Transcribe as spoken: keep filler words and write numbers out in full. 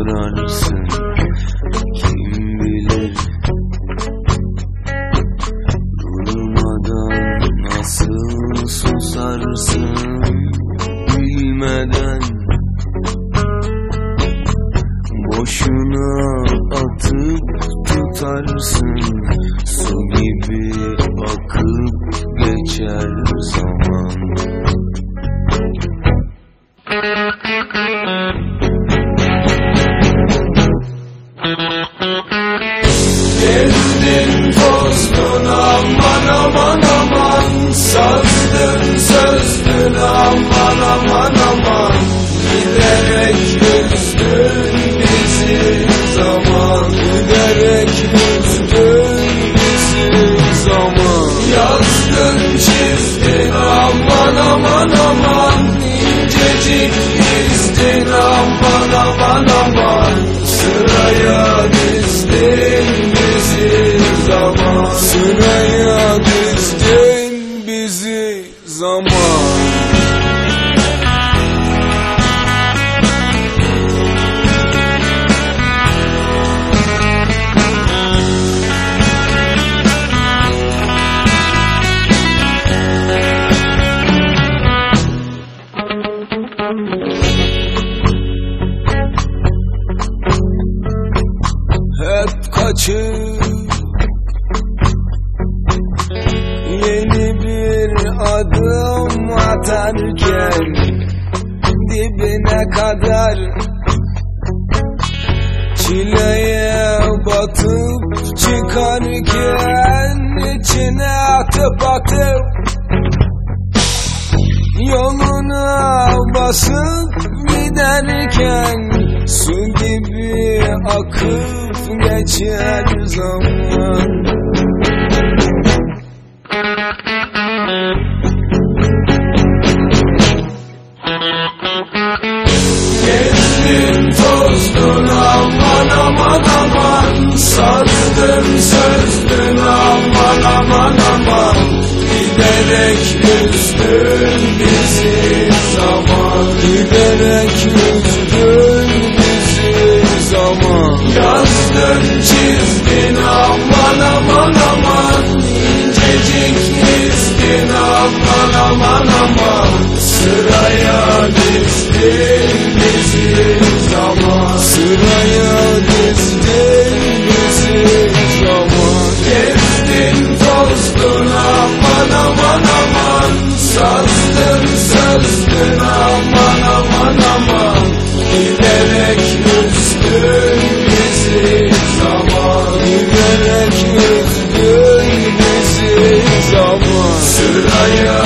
ararsın, kim bilir durmadan nasıl susarsın bilmeden. Boşuna atıp tutarsın, su gibi akıp geçer zaman. Gezdin tozdun aman aman aman, sazdın sözdün aman aman aman, giderek üzdün bizi zaman, giderek üzdün bizi zaman. Yazdın çizdin aman aman aman, incecik dizdin aman aman aman, sıraya dizdin bizi zaman, sıraya dizdin bizi zaman. Hep kaçıp yeni bir adım atarken, dibine kadar çileye batıp çıkarken, içine atıp atıp yoluna basıp giderken, su gibi akıp geçer zaman. Gezdin tozdun aman aman aman, sazdın sözdün aman aman aman, giderek üzdün bizi zaman, giderek üzdün bizi zaman. Yazdın çizdin aman aman aman, incecik dizdin aman aman aman, sıraya dizdin bizi zaman, sıraya dizdin bizi zaman. Gezdin tozdun aman aman aman, sazdın sözdün aman aman aman, giderek üzdün bizi zaman, giderek üzdün bizi zaman, sıraya